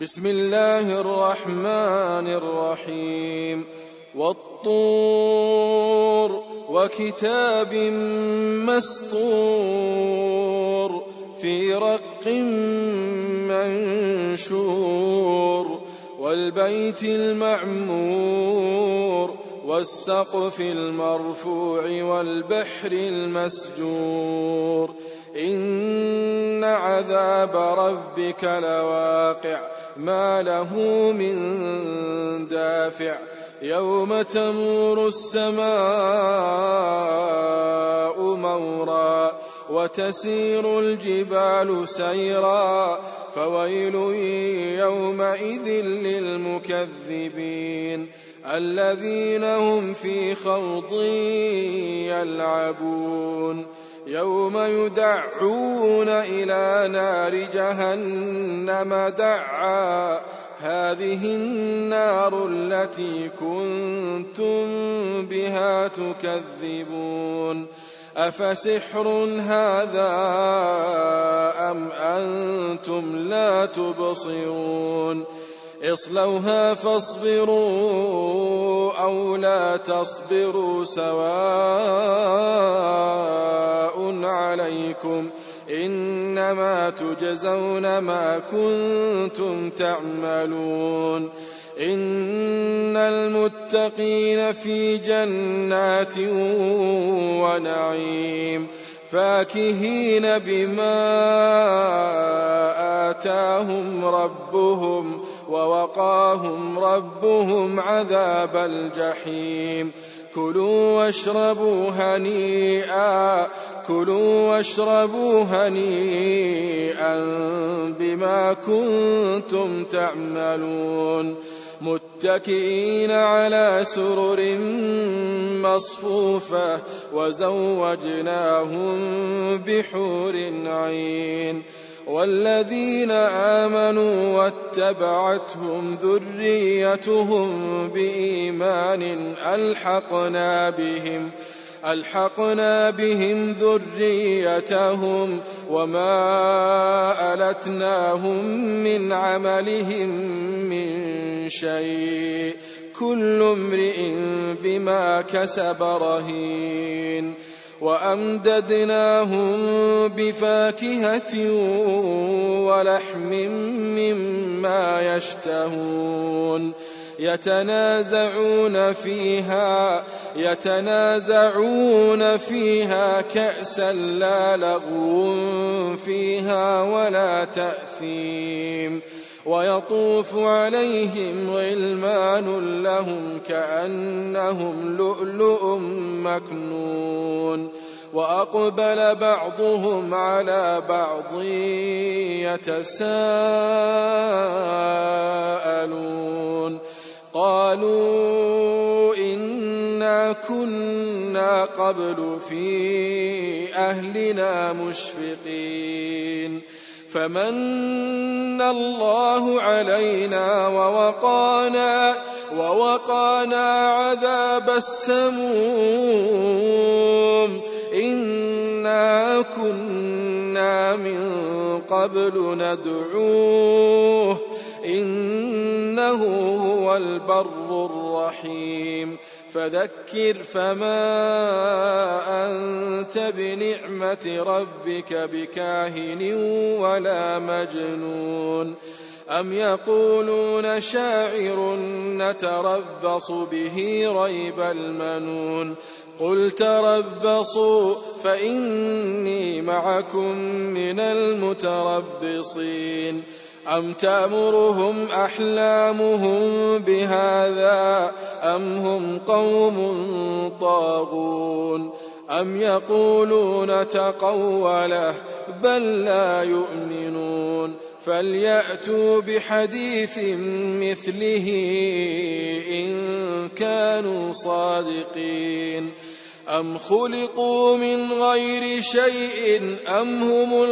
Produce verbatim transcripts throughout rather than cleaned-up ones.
بسم الله الرحمن الرحيم والطور وكتاب مسطور في رق منشور والبيت المعمور والسقف المرفوع والبحر المسجور إن عذاب ربك لواقع ما له من دافع يوم تمور السماء مورا وتسير الجبال سيرا فويل يومئذ للمكذبين الذين هم في خوض يلعبون يوم يدعون إلى نار جهنم دعا هذه النار التي كنتم بها تكذبون أفسحر هذا أم أنتم لا تبصرون اصلوها فاصبروا أو لا تصبروا سواء عليكم إنما تجزون ما كنتم تعملون إن المتقين في جنات ونعيم فاكهين بما آتاهم ربهم ووقاهم ربهم عذاب الجحيم كلوا واشربوا هنيئا كلوا واشربوا هنيئا بما كنتم تعملون متكئين على سرر مصفوفة وزوجناهم بحور عين والذين آمنوا واتبعتهم ذريتهم بإيمان ألحقنا بهم ألحقنا بهم ذريتهم وما ألتناهم من عملهم من شيء كل امرئ بما كسب رهين وأمددناهم بفاكهة ولحم مما يشتهون يتنازعون فيها يتنازعون فيها كأسا لا لغو فيها ولا تأثيم ويطوف عليهم غلمان لهم كأنهم لؤلؤ مكنون وأقبل بعضهم على بعض يتساءلون قالوا إنا كنا قبل في أهلنا مشفقين فمن الله علينا ووقانا ووقانا عذاب السموم إنا كنا من قبل ندعوه إنه هو البر الرحيم فذكر فما أنت بنعمة ربك بكاهن ولا مجنون أم يقولون شاعر نتربص به ريب المنون قل تربصوا فإني معكم من المتربصين أم تأمرهم أحلامهم بهذا أم هم قوم طاغون أم يقولون تقوله بل لا يؤمنون فليأتوا بحديث مثله إن كانوا صادقين أم خلقوا من غير شيء أم هم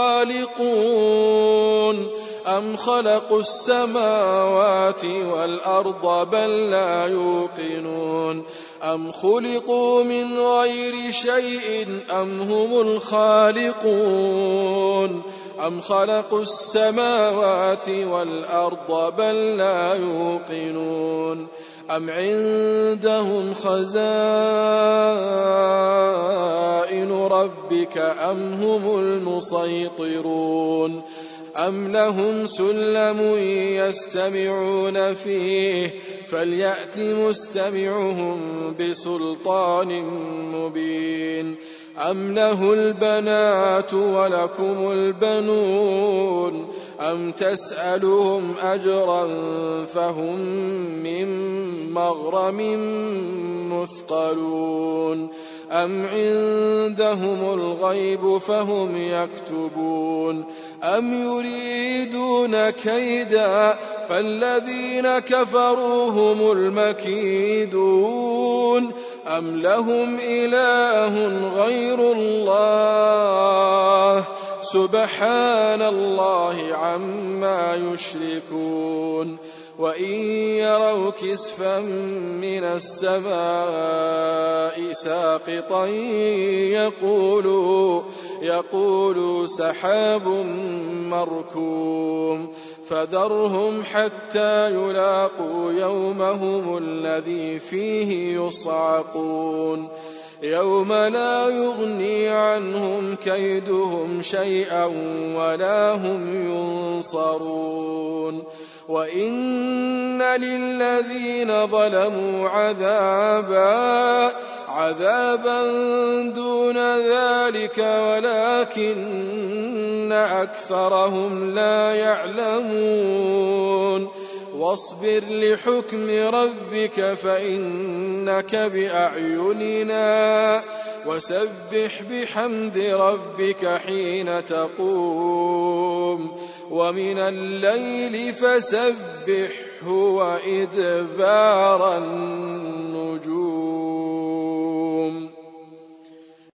الخالقون أم خلقوا السماوات والأرض بل لا يوقنون أم خلقوا من غير شيء أم هم الخالقون أم خلقوا السماوات والأرض بل لا يوقنون أم عندهم خزائن ربك أم هم المسيطرون أم لهم سلم يستمعون فيه فليأت مستمعهم بسلطان مبين أم له البنات ولكم البنون أم تسألهم أجرا فهم من مغرم مثقلون أم عندهم الغيب فهم يكتبون أم يريدون كيدا فالذين كفروا هم المكيدون أم لهم إله غير الله سبحان الله عما يشركون وإن يروا كسفا من السماء ساقطا يقولوا, يقولوا سحاب مركوم فذرهم حتى يلاقوا يومهم الذي فيه يصعقون يوم لا يغني عنهم كيدهم شيئا ولا هم ينصرون وإن للذين ظلموا عذابا عذابا دون ذلك ولكن أكثرهم لا يعلمون واصبر لحكم ربك فإنك بأعيننا وسبح بحمد ربك حين تقوم ومن الليل فسبحه وإدبار النجوم.